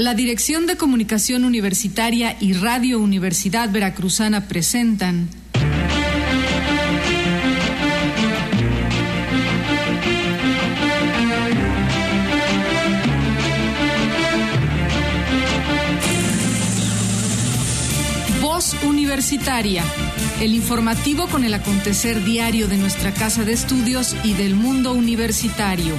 La Dirección de Comunicación Universitaria y Radio Universidad Veracruzana presentan Voz Universitaria, el informativo con el acontecer diario de nuestra casa de estudios y del mundo universitario.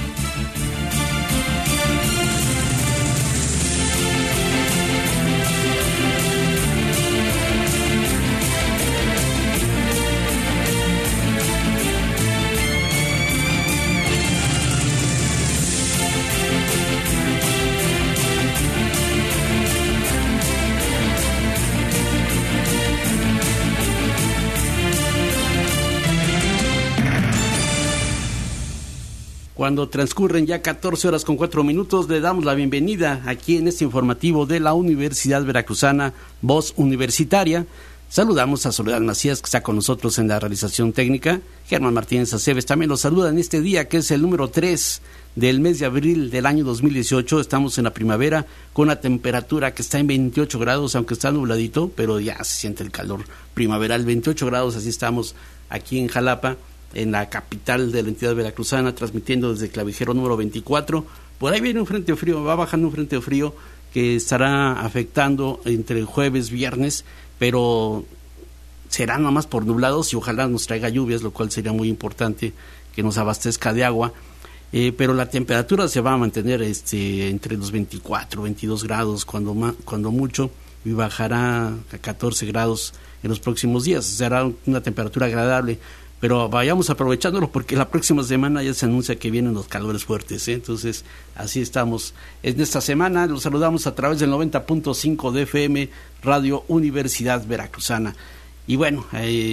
Cuando transcurren ya 14 horas con 4 minutos, le damos la bienvenida aquí en este informativo de la Universidad Veracruzana, Voz Universitaria. Saludamos a Soledad Macías, que está con nosotros en la realización técnica. Germán Martínez Aceves también los saluda en este día, que es el número 3 del mes de abril del año 2018. Estamos en la primavera con una temperatura que está en 28 grados, aunque está nubladito, pero ya se siente el calor primaveral. 28 grados, así estamos aquí en Jalapa, en la capital de la entidad veracruzana, transmitiendo desde Clavijero número 24. Por ahí viene un frente frío, va bajando un frente frío que estará afectando entre el jueves, viernes, pero será nada más por nublados y ojalá nos traiga lluvias, lo cual sería muy importante que nos abastezca de agua. Pero la temperatura se va a mantener entre los 24, 22 grados cuando mucho, y bajará a 14 grados en los próximos días. Será una temperatura agradable. Pero vayamos aprovechándolo porque la próxima semana ya se anuncia que vienen los calores fuertes, ¿eh? Entonces, así estamos. En esta semana los saludamos a través del 90.5 de FM, Radio Universidad Veracruzana. Y bueno,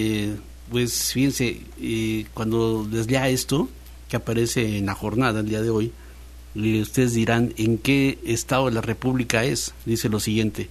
pues fíjense, cuando les lea esto, que aparece en la jornada el día de hoy, ustedes dirán en qué estado de la República es. Dice lo siguiente: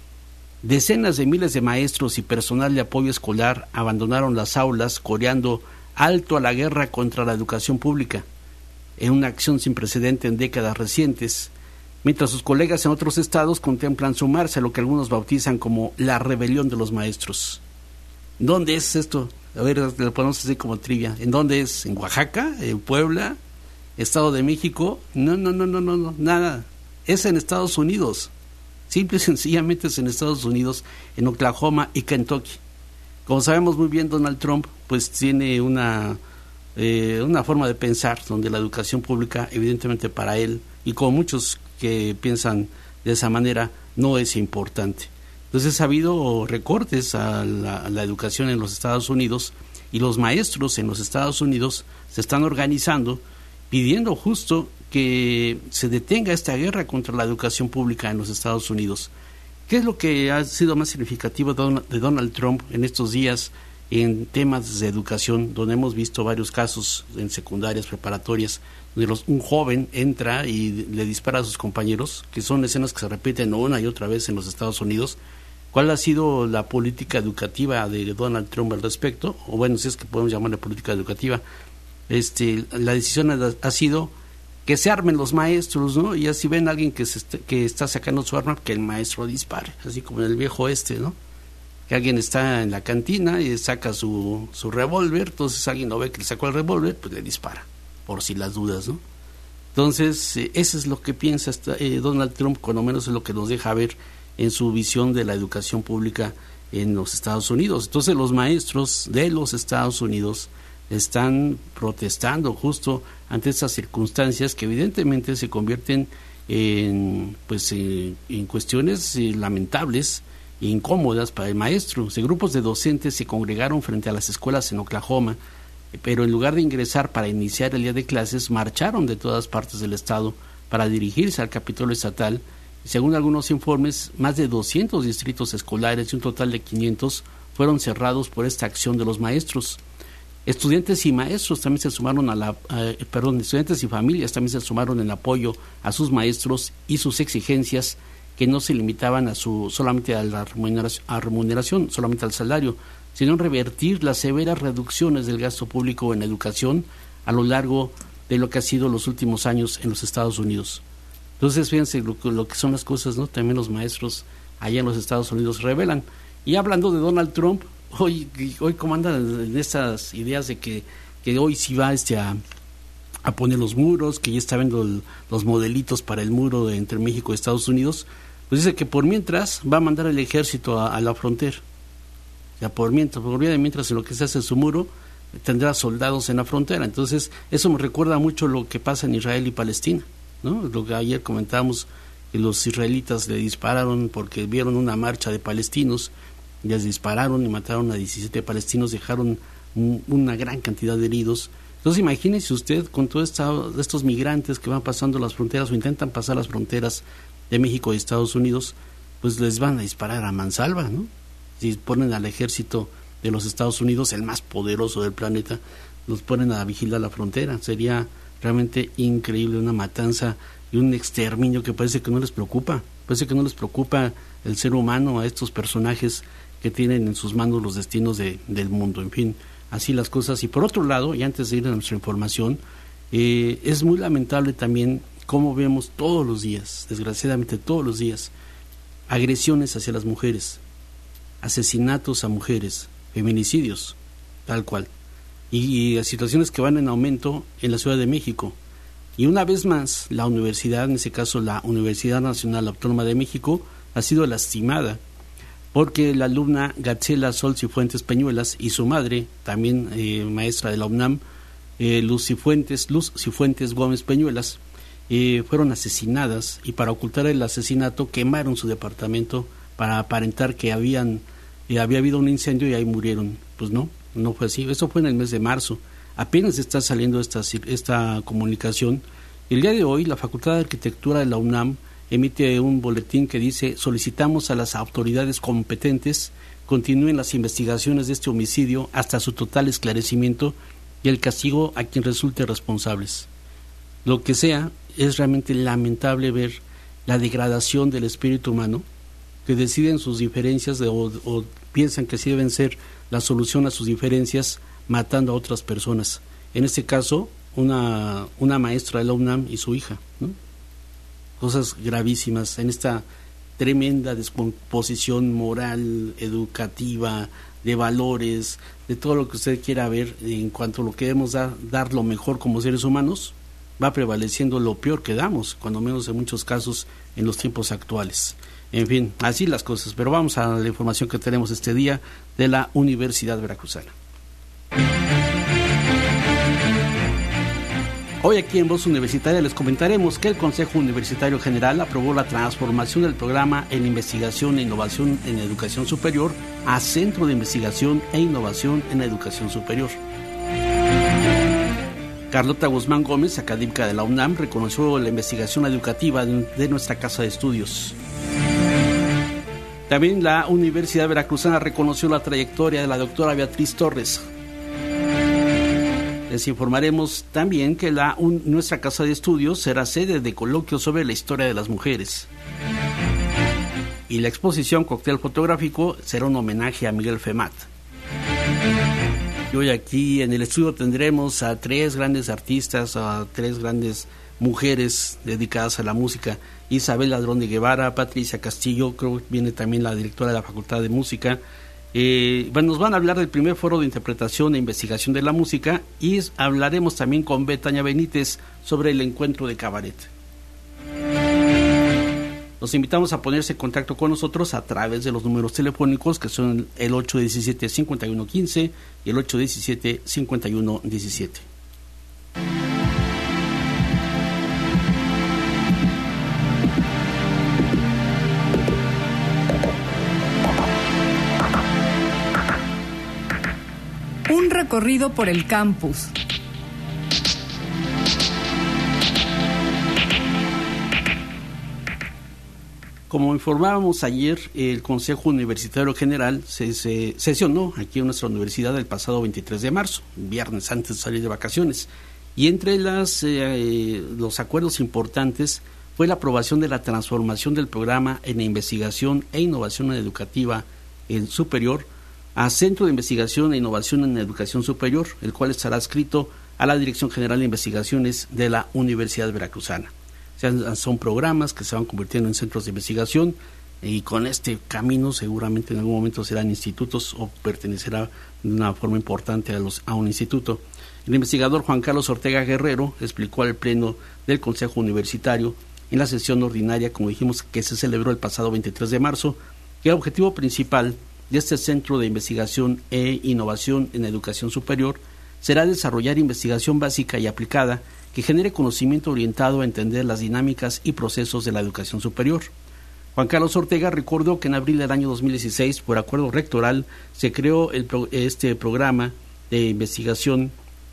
decenas de miles de maestros y personal de apoyo escolar abandonaron las aulas coreando alto a la guerra contra la educación pública, en una acción sin precedente en décadas recientes, mientras sus colegas en otros estados contemplan sumarse a lo que algunos bautizan como la rebelión de los maestros. ¿Dónde es esto? A ver, lo ponemos así como trivia. ¿En dónde es? ¿En Oaxaca? ¿En Puebla? ¿Estado de México? No, nada. Es en Estados Unidos. Simple y sencillamente es en Estados Unidos, en Oklahoma y Kentucky. Como sabemos muy bien, Donald Trump pues tiene una forma de pensar donde la educación pública, evidentemente para él, y como muchos que piensan de esa manera, no es importante. Entonces ha habido recortes a la educación en los Estados Unidos, y los maestros en los Estados Unidos se están organizando pidiendo justo que se detenga esta guerra contra la educación pública en los Estados Unidos. ¿Qué es lo que ha sido más significativo de Donald Trump en estos días en temas de educación, donde hemos visto varios casos en secundarias, preparatorias, donde un joven entra y le dispara a sus compañeros, que son escenas que se repiten una y otra vez en los Estados Unidos? ¿Cuál ha sido la política educativa de Donald Trump al respecto? O bueno, si es que podemos llamarle política educativa. La decisión ha sido que se armen los maestros, ¿no? Y ya si ven a alguien que está sacando su arma, que el maestro dispare, así como en el viejo ¿no? Que alguien está en la cantina y saca su revólver, entonces alguien lo ve que le sacó el revólver, pues le dispara, por si las dudas, ¿no? Entonces, eso es lo que piensa Donald Trump, cuando menos es lo que nos deja ver en su visión de la educación pública en los Estados Unidos. Entonces, los maestros de los Estados Unidos están protestando justo ante estas circunstancias que evidentemente se convierten en cuestiones lamentables e incómodas para el maestro. Grupos de docentes se congregaron frente a las escuelas en Oklahoma, pero en lugar de ingresar para iniciar el día de clases, marcharon de todas partes del estado para dirigirse al Capitolio estatal. Según algunos informes, más de 200 distritos escolares y un total de 500 fueron cerrados por esta acción de los maestros. Estudiantes y maestros también se sumaron estudiantes y familias también se sumaron en apoyo a sus maestros y sus exigencias, que no se limitaban solamente a la remuneración, solamente al salario, sino en revertir las severas reducciones del gasto público en educación a lo largo de lo que ha sido los últimos años en los Estados Unidos. Entonces, fíjense lo que son las cosas, ¿no? También los maestros allá en los Estados Unidos revelan. Y hablando de Donald Trump, hoy cómo andan en estas ideas de que hoy sí va a poner los muros, que ya está viendo los modelitos para el muro entre México y Estados Unidos, pues dice que por mientras va a mandar el ejército a la frontera. O sea, por mientras en lo que se hace su muro, tendrá soldados en la frontera. Entonces, eso me recuerda mucho lo que pasa en Israel y Palestina, ¿no? Lo que ayer comentábamos, que los israelitas le dispararon porque vieron una marcha de palestinos, les dispararon y mataron a 17 palestinos, dejaron una gran cantidad de heridos. Entonces imagínese usted con todos estos migrantes que van pasando las fronteras o intentan pasar las fronteras de México y Estados Unidos, pues les van a disparar a mansalva, ¿no? Si ponen al ejército de los Estados Unidos, el más poderoso del planeta, los ponen a vigilar la frontera. Sería realmente increíble, una matanza y un exterminio que parece que no les preocupa. Parece que no les preocupa el ser humano, a estos personajes que tienen en sus manos los destinos del mundo. En fin, así las cosas. Y por otro lado, y antes de ir a nuestra información, es muy lamentable también cómo vemos todos los días, desgraciadamente todos los días, agresiones hacia las mujeres, asesinatos a mujeres, feminicidios, tal cual, y situaciones que van en aumento en la Ciudad de México. Y una vez más, la universidad, en ese caso la Universidad Nacional Autónoma de México, ha sido lastimada porque la alumna Gatzela Sol Cifuentes Peñuelas y su madre, también maestra de la UNAM, Luz Cifuentes Gómez Peñuelas, fueron asesinadas, y para ocultar el asesinato quemaron su departamento para aparentar que había habido un incendio y ahí murieron. Pues no fue así. Eso fue en el mes de marzo. Apenas está saliendo esta comunicación. El día de hoy la Facultad de Arquitectura de la UNAM emite un boletín que dice: solicitamos a las autoridades competentes continúen las investigaciones de este homicidio hasta su total esclarecimiento y el castigo a quien resulte responsables. Lo que sea, es realmente lamentable ver la degradación del espíritu humano, que deciden sus diferencias o piensan que sí deben ser la solución a sus diferencias matando a otras personas. En este caso, una maestra de la UNAM y su hija, ¿no? Cosas gravísimas en esta tremenda descomposición moral, educativa, de valores, de todo lo que usted quiera ver. En cuanto a lo que debemos dar lo mejor como seres humanos, va prevaleciendo lo peor que damos, cuando menos en muchos casos en los tiempos actuales. En fin, así las cosas. Pero vamos a la información que tenemos este día de la Universidad Veracruzana. Hoy aquí en Voz Universitaria les comentaremos que el Consejo Universitario General aprobó la transformación del programa en Investigación e Innovación en Educación Superior a Centro de Investigación e Innovación en Educación Superior. Carlota Guzmán Gómez, académica de la UNAM, reconoció la investigación educativa de nuestra casa de estudios. También la Universidad Veracruzana reconoció la trayectoria de la doctora Beatriz Torres. Les informaremos también que nuestra casa de estudios será sede de coloquios sobre la historia de las mujeres. Y la exposición Cóctel Fotográfico será un homenaje a Miguel Femat. Y hoy aquí en el estudio tendremos a 3 grandes artistas, a 3 grandes mujeres dedicadas a la música: Isabel Ladrón de Guevara, Patricia Castillo, creo que viene también la directora de la Facultad de Música. Nos van a hablar del primer foro de interpretación e investigación de la música, y hablaremos también con Betania Benítez sobre el encuentro de cabaret. Los invitamos a ponerse en contacto con nosotros a través de los números telefónicos, que son el 817-5115 y el 817-5117. Un recorrido por el campus. Como informábamos ayer, el Consejo Universitario General se sesionó aquí en nuestra universidad el pasado 23 de marzo, viernes antes de salir de vacaciones, y entre los acuerdos importantes fue la aprobación de la transformación del programa en investigación e innovación educativa en superior a Centro de Investigación e Innovación en Educación Superior, el cual estará adscrito a la Dirección General de Investigaciones de la Universidad Veracruzana. Son programas que se van convirtiendo en centros de investigación, y con este camino seguramente en algún momento serán institutos o pertenecerá de una forma importante a un instituto. El investigador Juan Carlos Ortega Guerrero explicó al Pleno del Consejo Universitario en la sesión ordinaria, como dijimos, que se celebró el pasado 23 de marzo, que el objetivo principal de este Centro de Investigación e Innovación en Educación Superior será desarrollar investigación básica y aplicada que genere conocimiento orientado a entender las dinámicas y procesos de la educación superior. Juan Carlos Ortega recordó que en abril del año 2016, por acuerdo rectoral, se creó este programa de investigación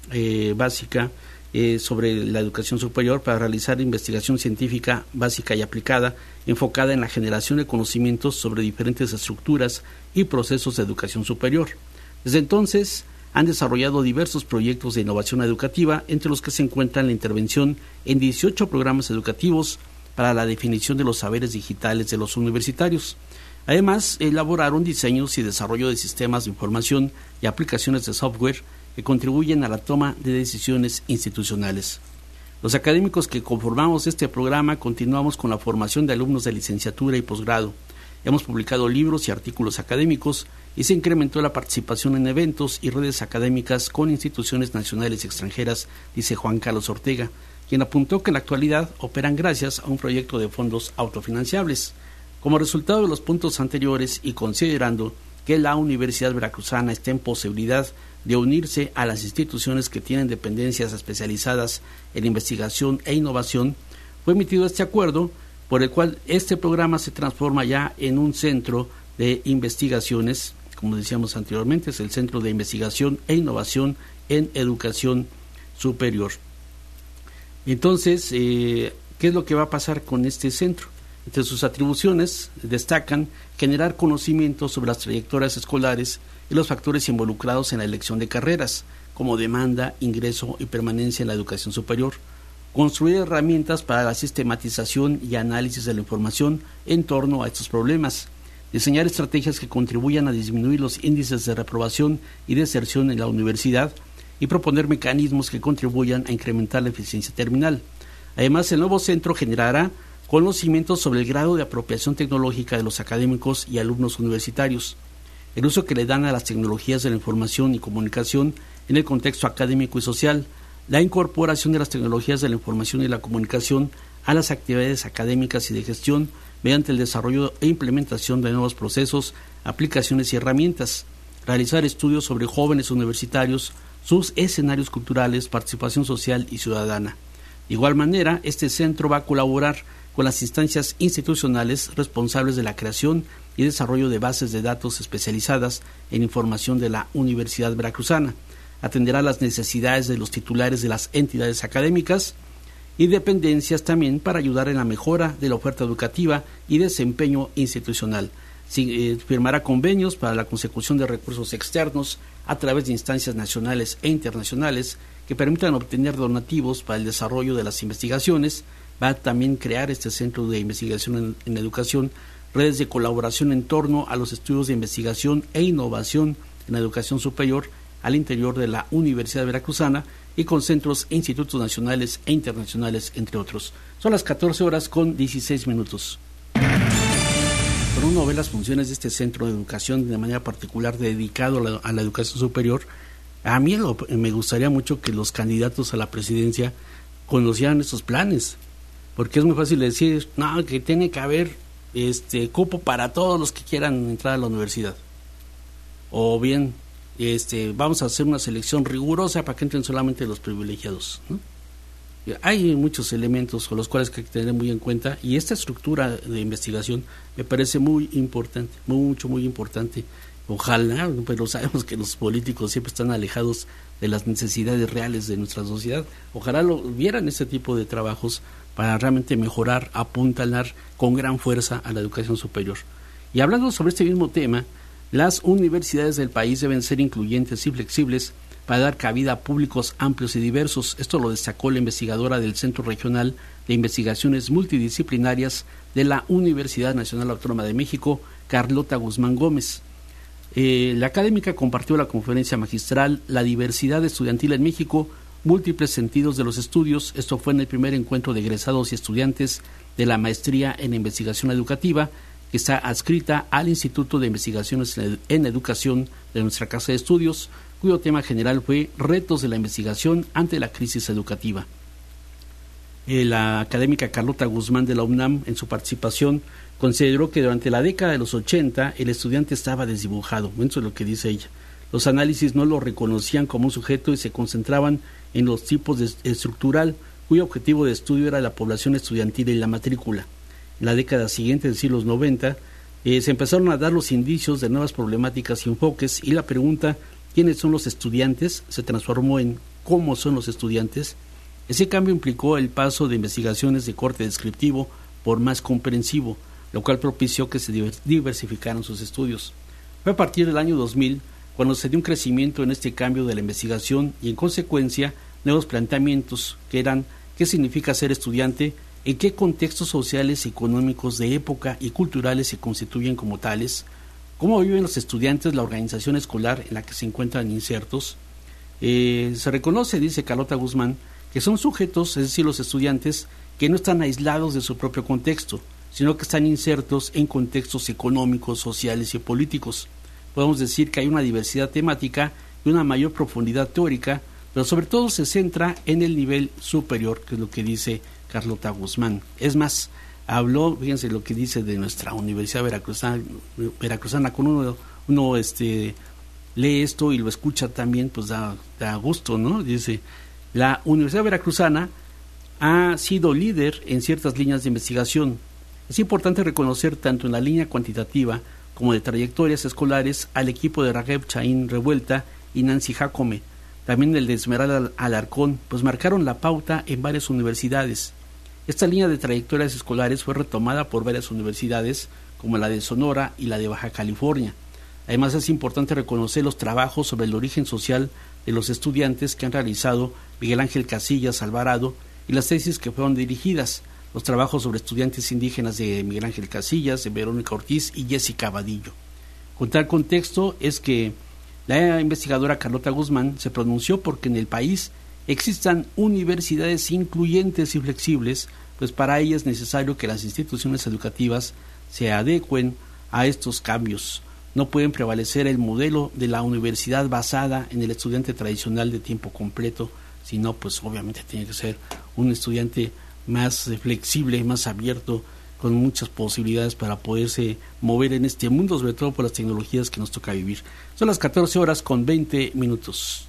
básica sobre la educación superior para realizar investigación científica básica y aplicada enfocada en la generación de conocimientos sobre diferentes estructuras y procesos de educación superior. Desde entonces han desarrollado diversos proyectos de innovación educativa, entre los que se encuentran la intervención en 18 programas educativos para la definición de los saberes digitales de los universitarios. Además, elaboraron diseños y desarrollo de sistemas de información y aplicaciones de software que contribuyen a la toma de decisiones institucionales. Los académicos que conformamos este programa continuamos con la formación de alumnos de licenciatura y posgrado. Hemos publicado libros y artículos académicos y se incrementó la participación en eventos y redes académicas con instituciones nacionales y extranjeras, dice Juan Carlos Ortega, quien apuntó que en la actualidad operan gracias a un proyecto de fondos autofinanciables. Como resultado de los puntos anteriores y considerando que la Universidad Veracruzana está en posibilidad de unirse a las instituciones que tienen dependencias especializadas en investigación e innovación, fue emitido este acuerdo por el cual este programa se transforma ya en un centro de investigaciones, como decíamos anteriormente, es el Centro de Investigación e Innovación en Educación Superior. Entonces, ¿qué es lo que va a pasar con este centro? Entre sus atribuciones destacan generar conocimiento sobre las trayectorias escolares y los factores involucrados en la elección de carreras, como demanda, ingreso y permanencia en la educación superior, construir herramientas para la sistematización y análisis de la información en torno a estos problemas, diseñar estrategias que contribuyan a disminuir los índices de reprobación y deserción en la universidad y proponer mecanismos que contribuyan a incrementar la eficiencia terminal. Además, el nuevo centro generará conocimientos sobre el grado de apropiación tecnológica de los académicos y alumnos universitarios, el uso que le dan a las tecnologías de la información y comunicación en el contexto académico y social, la incorporación de las tecnologías de la información y la comunicación a las actividades académicas y de gestión mediante el desarrollo e implementación de nuevos procesos, aplicaciones y herramientas, realizar estudios sobre jóvenes universitarios, sus escenarios culturales, participación social y ciudadana. De igual manera, este centro va a colaborar con las instancias institucionales responsables de la creación y desarrollo de bases de datos especializadas en información de la Universidad Veracruzana. Atenderá las necesidades de los titulares de las entidades académicas y dependencias también para ayudar en la mejora de la oferta educativa y desempeño institucional. Firmará convenios para la consecución de recursos externos a través de instancias nacionales e internacionales que permitan obtener donativos para el desarrollo de las investigaciones. Va a también crear este centro de investigación en educación, redes de colaboración en torno a los estudios de investigación e innovación en la educación superior al interior de la Universidad Veracruzana y con centros e institutos nacionales e internacionales, entre otros. Son las 14:16. Pero uno ve las funciones de este centro de educación de manera particular dedicado a la educación superior. A mí me gustaría mucho que los candidatos a la presidencia conocieran estos planes, porque es muy fácil decir, no, que tiene que haber cupo para todos los que quieran entrar a la universidad, o bien vamos a hacer una selección rigurosa para que entren solamente los privilegiados, ¿no? Hay muchos elementos con los cuales hay que tener muy en cuenta, y esta estructura de investigación me parece muy importante, muy importante. Ojalá, pero sabemos que los políticos siempre están alejados de las necesidades reales de nuestra sociedad. Ojalá vieran este tipo de trabajos para realmente mejorar, apuntalar con gran fuerza a la educación superior. Y hablando sobre este mismo tema, las universidades del país deben ser incluyentes y flexibles para dar cabida a públicos amplios y diversos. Esto lo destacó la investigadora del Centro Regional de Investigaciones Multidisciplinarias de la Universidad Nacional Autónoma de México, Carlota Guzmán Gómez. La académica compartió la conferencia magistral La diversidad estudiantil en México, múltiples sentidos de los estudios. Esto fue en el primer encuentro de egresados y estudiantes de la maestría en investigación educativa, que está adscrita al Instituto de Investigaciones en Educación de nuestra Casa de Estudios, cuyo tema general fue Retos de la investigación ante la crisis educativa. La académica Carlota Guzmán de la UNAM, en su participación, consideró que durante la década de los 80 el estudiante estaba desdibujado. Eso es lo que dice ella. Los análisis no lo reconocían como un sujeto y se concentraban en los tipos estructural, cuyo objetivo de estudio era la población estudiantil y la matrícula. En la década siguiente, es decir, los 90, se empezaron a dar los indicios de nuevas problemáticas y enfoques, y la pregunta ¿quiénes son los estudiantes? Se transformó en ¿cómo son los estudiantes? Ese cambio implicó el paso de investigaciones de corte descriptivo por más comprensivo, lo cual propició que se diversificaran sus estudios. Fue a partir del año 2000 cuando se dio un crecimiento en este cambio de la investigación y, en consecuencia, nuevos planteamientos que eran ¿qué significa ser estudiante? ¿En qué contextos sociales y económicos de época y culturales se constituyen como tales? ¿Cómo viven los estudiantes la organización escolar en la que se encuentran insertos? Se reconoce, dice Carlota Guzmán, que son sujetos, es decir, los estudiantes, que no están aislados de su propio contexto, sino que están insertos en contextos económicos, sociales y políticos. Podemos decir que hay una diversidad temática y una mayor profundidad teórica, pero sobre todo se centra en el nivel superior, que es lo que dice Carlota Guzmán. Es más, habló, fíjense lo que dice de nuestra Universidad Veracruzana, con uno lee esto y lo escucha también, pues da gusto, ¿no? Dice, la Universidad Veracruzana ha sido líder en ciertas líneas de investigación. Es importante reconocer tanto en la línea cuantitativa como de trayectorias escolares al equipo de Rageb Chaín Revuelta y Nancy Jacome, también el de Esmeralda Alarcón, pues marcaron la pauta en varias universidades. Esta línea de trayectorias escolares fue retomada por varias universidades, como la de Sonora y la de Baja California. Además, es importante reconocer los trabajos sobre el origen social de los estudiantes que han realizado Miguel Ángel Casillas Alvarado y las tesis que fueron dirigidas, los trabajos sobre estudiantes indígenas de Miguel Ángel Casillas, de Verónica Ortiz y Jessica Vadillo. Con tal contexto es que la investigadora Carlota Guzmán se pronunció porque en el país existan universidades incluyentes y flexibles, pues para ello es necesario que las instituciones educativas se adecuen a estos cambios. No pueden prevalecer el modelo de la universidad basada en el estudiante tradicional de tiempo completo, sino pues obviamente tiene que ser un estudiante más flexible, más abierto, con muchas posibilidades para poderse mover en este mundo, sobre todo por las tecnologías que nos toca vivir. Son las 14:20.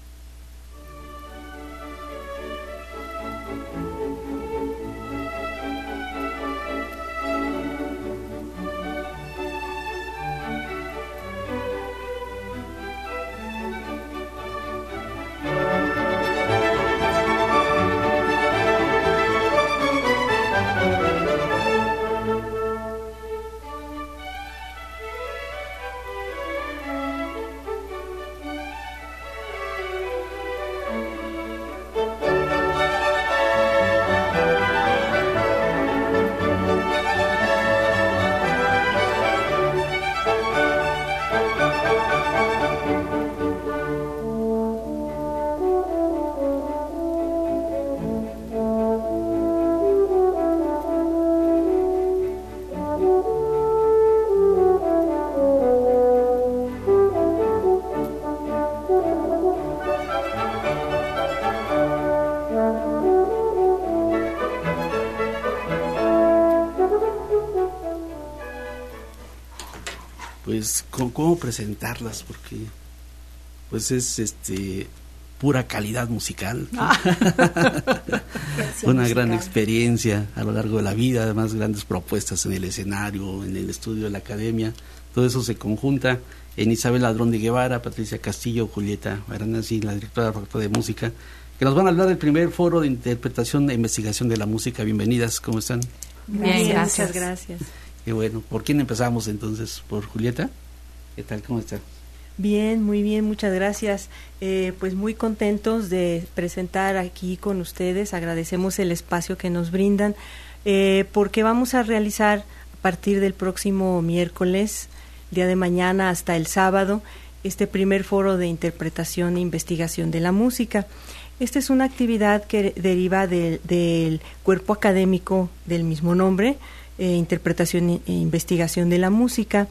Pues cómo presentarlas, porque pues es pura calidad musical, ¿no? Una gran experiencia a lo largo de la vida, además grandes propuestas en el escenario, en el estudio de la academia. Todo eso se conjunta en Isabel Ladrón de Guevara, Patricia Castillo, Julieta Baranasi, la directora de la Facultad de Música, que nos van a hablar del primer foro de interpretación e investigación de la música. Bienvenidas, ¿cómo están? Bien, gracias. Y bueno, ¿por quién empezamos entonces? ¿Por Julieta? ¿Qué tal? ¿Cómo está? Bien, muy bien, muchas gracias. Pues muy contentos de presentar aquí con ustedes. Agradecemos el espacio que nos brindan, porque vamos a realizar a partir del próximo miércoles, día de mañana, hasta el sábado, este primer foro de interpretación e investigación de la música. Esta es una actividad que deriva del cuerpo académico del mismo nombre, interpretación e investigación de la música,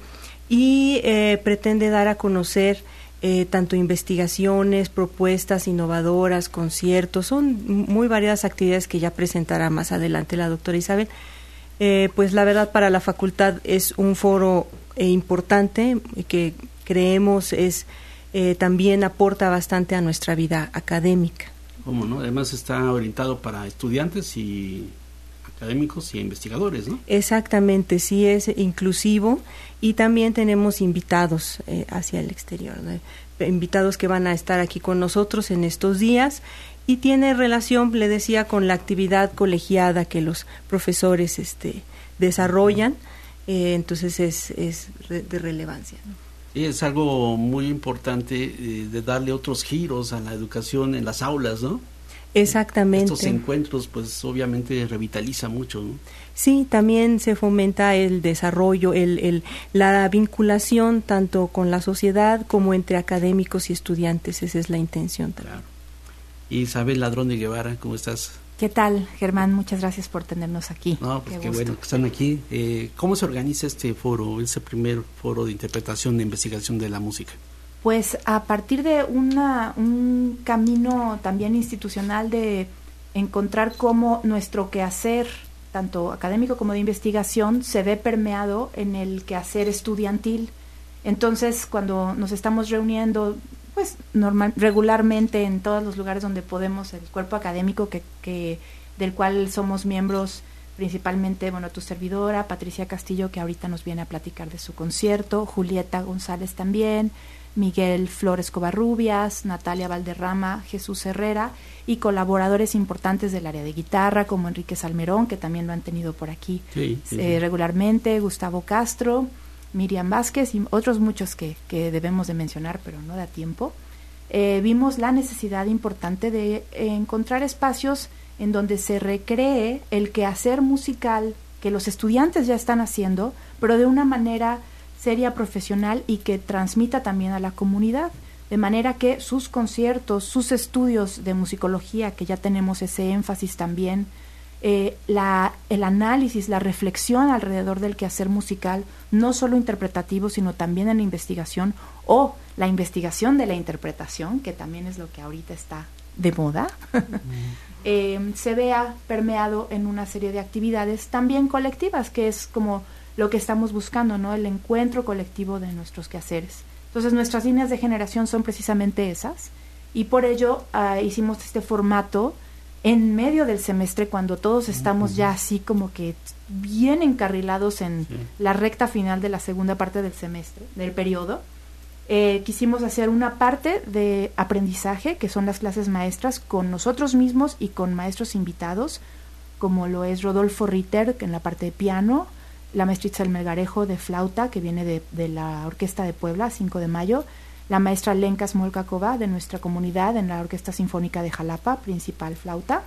y pretende dar a conocer tanto investigaciones, propuestas innovadoras, conciertos. Son muy variadas actividades que ya presentará más adelante la doctora Isabel. Pues la verdad, para la facultad es un foro importante que creemos también aporta bastante a nuestra vida académica. ¿Cómo no? Además está orientado para estudiantes y académicos y investigadores, ¿no? Exactamente, sí, es inclusivo, y también tenemos invitados hacia el exterior, ¿no? Invitados que van a estar aquí con nosotros en estos días, y tiene relación, le decía, con la actividad colegiada que los profesores desarrollan, entonces es de relevancia, ¿no? Es algo muy importante de darle otros giros a la educación en las aulas, ¿no? Exactamente. Estos encuentros, pues obviamente revitaliza mucho, ¿no? Sí, también se fomenta el desarrollo, la vinculación tanto con la sociedad como entre académicos y estudiantes. Esa es la intención también. Claro. Isabel Ladrón de Guevara, ¿cómo estás? ¿Qué tal, Germán? Muchas gracias por tenernos aquí. No, pues qué bueno que están aquí. ¿Cómo se organiza este foro, ese primer foro de interpretación e investigación de la música? Pues a partir de un camino también institucional de encontrar cómo nuestro quehacer, tanto académico como de investigación, se ve permeado en el quehacer estudiantil. Entonces, cuando nos estamos reuniendo, pues regularmente en todos los lugares donde podemos, el cuerpo académico del cual somos miembros, principalmente, bueno, tu servidora, Patricia Castillo, que ahorita nos viene a platicar de su concierto, Julieta González también, Miguel Flores Covarrubias, Natalia Valderrama, Jesús Herrera, y colaboradores importantes del área de guitarra, como Enrique Salmerón, que también lo han tenido por aquí regularmente, Gustavo Castro, Miriam Vázquez y otros muchos que debemos de mencionar, pero no da tiempo. Vimos la necesidad importante de encontrar espacios en donde se recree el quehacer musical que los estudiantes ya están haciendo, pero de una manera seria, profesional, y que transmita también a la comunidad, de manera que sus conciertos, sus estudios de musicología, que ya tenemos ese énfasis también, el análisis, la reflexión alrededor del quehacer musical, no solo interpretativo, sino también en la investigación, o la investigación de la interpretación, que también es lo que ahorita está de moda, se vea permeado en una serie de actividades también colectivas, que es como lo que estamos buscando, ¿no? El encuentro colectivo de nuestros quehaceres. Entonces, nuestras líneas de generación son precisamente esas, y por ello hicimos este formato en medio del semestre, cuando todos estamos ya así como que bien encarrilados en la recta final de la segunda parte del semestre, del periodo. Quisimos hacer una parte de aprendizaje, que son las clases maestras, con nosotros mismos y con maestros invitados, como lo es Rodolfo Ritter, en la parte de piano, la maestra Itzel Melgarejo de flauta, que viene de la Orquesta de Puebla, 5 de mayo, la maestra Lenka Smolkakova, de nuestra comunidad, en la Orquesta Sinfónica de Jalapa, principal flauta,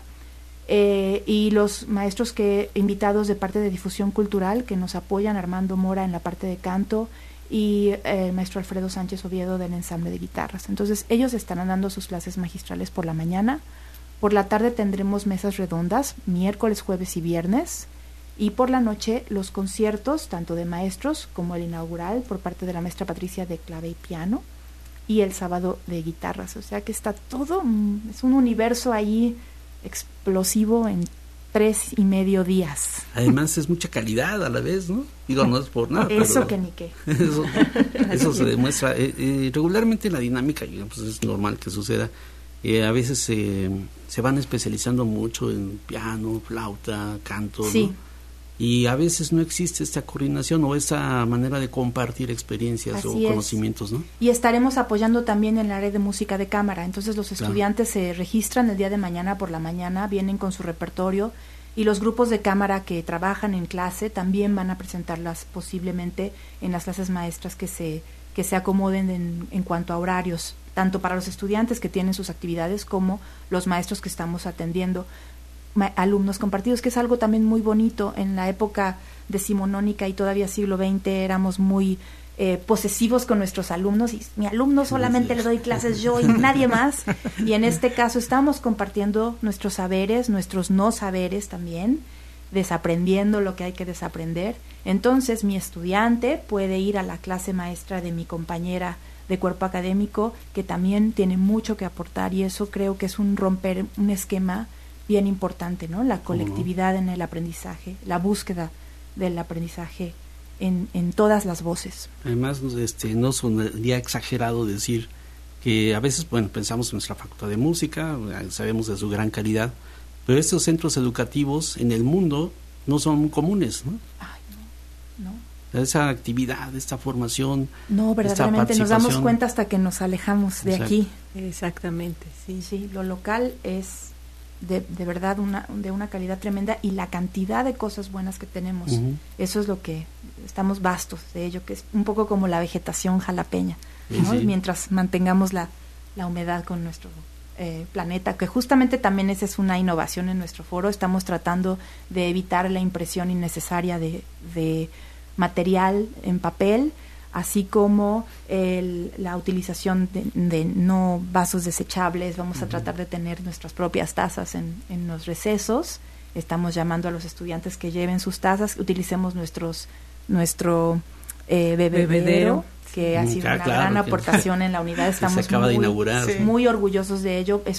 y los maestros invitados de parte de difusión cultural, que nos apoyan, Armando Mora en la parte de canto, y el maestro Alfredo Sánchez Oviedo del ensamble de guitarras. Entonces, ellos estarán dando sus clases magistrales por la mañana. Por la tarde tendremos mesas redondas, miércoles, jueves y viernes, y por la noche los conciertos, tanto de maestros como el inaugural por parte de la maestra Patricia de clave y piano, y el sábado de guitarras. O sea que está todo, es un universo ahí explosivo en 3.5 días. Además es mucha calidad a la vez, ¿no? Digo, no es por nada. Eso pero que ni qué. Eso se demuestra. Regularmente en la dinámica, pues es normal que suceda. A veces se van especializando mucho en piano, flauta, canto, sí, ¿no? Y a veces no existe esta coordinación o esa manera de compartir experiencias Así o conocimientos, ¿no? Y estaremos apoyando también en la área de música de cámara. Entonces los estudiantes se registran el día de mañana por la mañana, vienen con su repertorio, y los grupos de cámara que trabajan en clase también van a presentarlas posiblemente en las clases maestras que se acomoden en cuanto a horarios, tanto para los estudiantes que tienen sus actividades como los maestros que estamos atendiendo. Alumnos compartidos, que es algo también muy bonito. En la época decimonónica y todavía siglo XX éramos muy posesivos con nuestros alumnos, y mi alumno solamente le doy clases yo y nadie más, y en este caso estamos compartiendo nuestros saberes, nuestros no saberes también, desaprendiendo lo que hay que desaprender. Entonces mi estudiante puede ir a la clase maestra de mi compañera de cuerpo académico, que también tiene mucho que aportar, y eso creo que es un romper un esquema bien importante, ¿no? La colectividad en el aprendizaje, la búsqueda del aprendizaje en todas las voces. Además, no sonaría exagerado decir que a veces, pensamos en nuestra facultad de música, sabemos de su gran calidad, pero estos centros educativos en el mundo no son muy comunes, ¿no? Ay, no. Esa actividad, esta formación. No, verdaderamente nos damos cuenta hasta que nos alejamos de aquí. Exactamente, sí. Sí, lo local es de verdad de una calidad tremenda, y la cantidad de cosas buenas que tenemos, eso es lo que estamos vastos de ello, que es un poco como la vegetación jalapeña, ¿no? Sí. Mientras mantengamos la humedad con nuestro planeta, que justamente también esa es una innovación en nuestro foro. Estamos tratando de evitar la impresión innecesaria de material en papel, así como la utilización de no vasos desechables. Vamos a tratar de tener nuestras propias tazas en los recesos. Estamos llamando a los estudiantes que lleven sus tazas, utilicemos nuestro bebedero, que ha sido una gran aportación en la unidad. Estamos se acaba de inaugurar. Muy orgullosos de ello. Es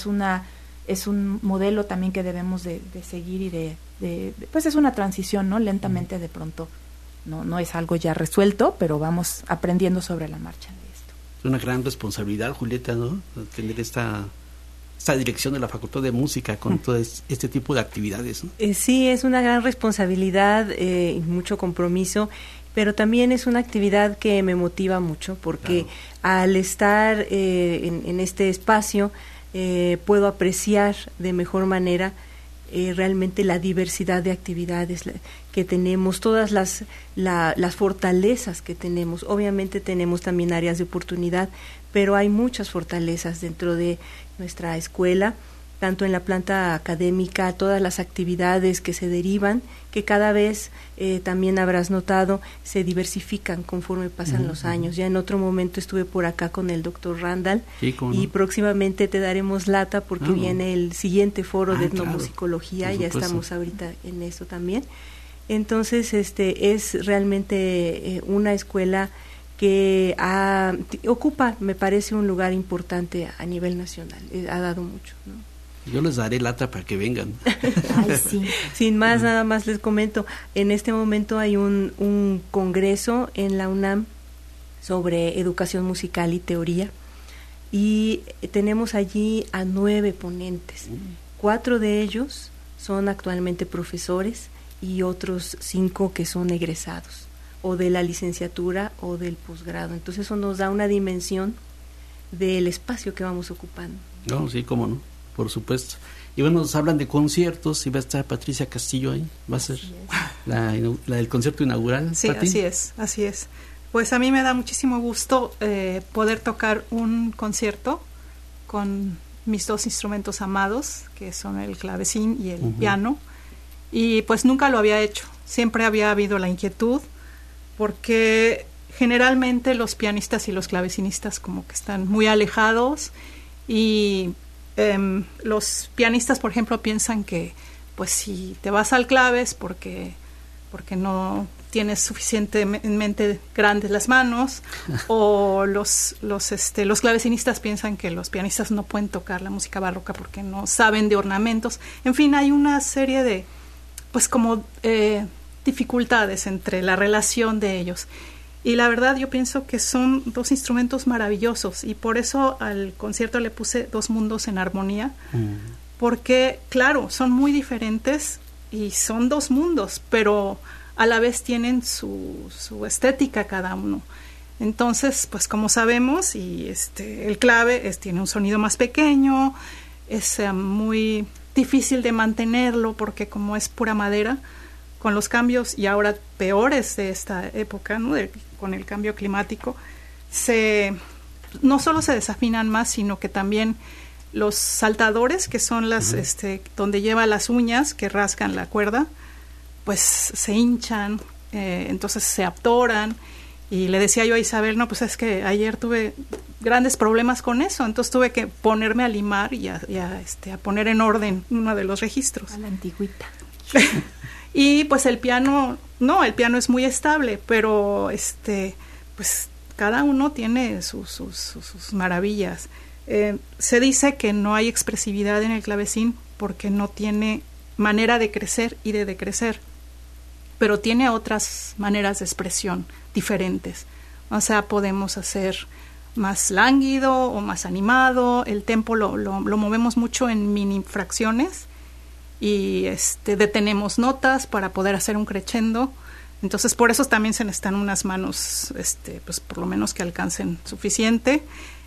un modelo también que debemos de seguir, y pues es una transición, ¿no? Lentamente, de pronto. No es algo ya resuelto, pero vamos aprendiendo sobre la marcha de esto. Es una gran responsabilidad, Julieta, ¿no? Tener esta dirección de la Facultad de Música con todo este tipo de actividades, ¿no? Sí, es una gran responsabilidad y mucho compromiso, pero también es una actividad que me motiva mucho, porque al estar en este espacio puedo apreciar de mejor manera realmente la diversidad de actividades que tenemos, todas las fortalezas que tenemos. Obviamente tenemos también áreas de oportunidad, pero hay muchas fortalezas dentro de nuestra escuela, tanto en la planta académica, todas las actividades que se derivan, que cada vez también habrás notado, se diversifican conforme pasan los años. Ya en otro momento estuve por acá con el doctor Randall, y próximamente te daremos lata porque viene el siguiente foro de etnomusicología, y ya estamos ahorita en eso también. Entonces, es realmente una escuela que ocupa, me parece, un lugar importante a nivel nacional. Ha dado mucho, ¿no? Yo les daré lata para que vengan. Ay, sí. Sin más, nada más les comento, en este momento hay un congreso en la UNAM sobre educación musical y teoría, y tenemos allí a 9 ponentes. 4 de ellos son actualmente profesores, y otros 5 que son egresados, o de la licenciatura o del posgrado. Entonces eso nos da una dimensión del espacio que vamos ocupando. No, sí, cómo no. Por supuesto. Y bueno, nos hablan de conciertos, y va a estar Patricia Castillo ahí, va a ser la del concierto inaugural. Sí, Pati. así es. Pues a mí me da muchísimo gusto poder tocar un concierto con mis 2 instrumentos amados, que son el clavecín y el piano, y pues nunca lo había hecho. Siempre había habido la inquietud, porque generalmente los pianistas y los clavecinistas como que están muy alejados, y los pianistas, por ejemplo, piensan que pues si te vas al claves porque no tienes suficientemente grandes las manos, o los clavecinistas piensan que los pianistas no pueden tocar la música barroca porque no saben de ornamentos. En fin, hay una serie de pues como dificultades entre la relación de ellos. Y la verdad yo pienso que son 2 instrumentos maravillosos, y por eso al concierto le puse 2 mundos en armonía, porque claro, son muy diferentes y son 2 mundos, pero a la vez tienen su estética cada uno. Entonces, pues como sabemos, y el clave tiene un sonido más pequeño, es muy difícil de mantenerlo porque como es pura madera, con los cambios y ahora peores de esta época, ¿no? Con el cambio climático, no solo se desafinan más, sino que también los saltadores, que son las donde lleva las uñas que rascan la cuerda, pues se hinchan, entonces se atoran, Y le decía yo a Isabel, no, pues es que ayer tuve grandes problemas con eso, entonces tuve que ponerme a limar y a poner en orden uno de los registros. A la antigüita. Y pues el piano es muy estable, pero pues cada uno tiene sus maravillas. Se dice que no hay expresividad en el clavecín porque no tiene manera de crecer y de decrecer, pero tiene otras maneras de expresión diferentes. O sea, podemos hacer más lánguido o más animado, el tempo lo movemos mucho en mini fracciones y detenemos notas para poder hacer un crescendo. Entonces, por eso también se necesitan unas manos, pues por lo menos que alcancen suficiente.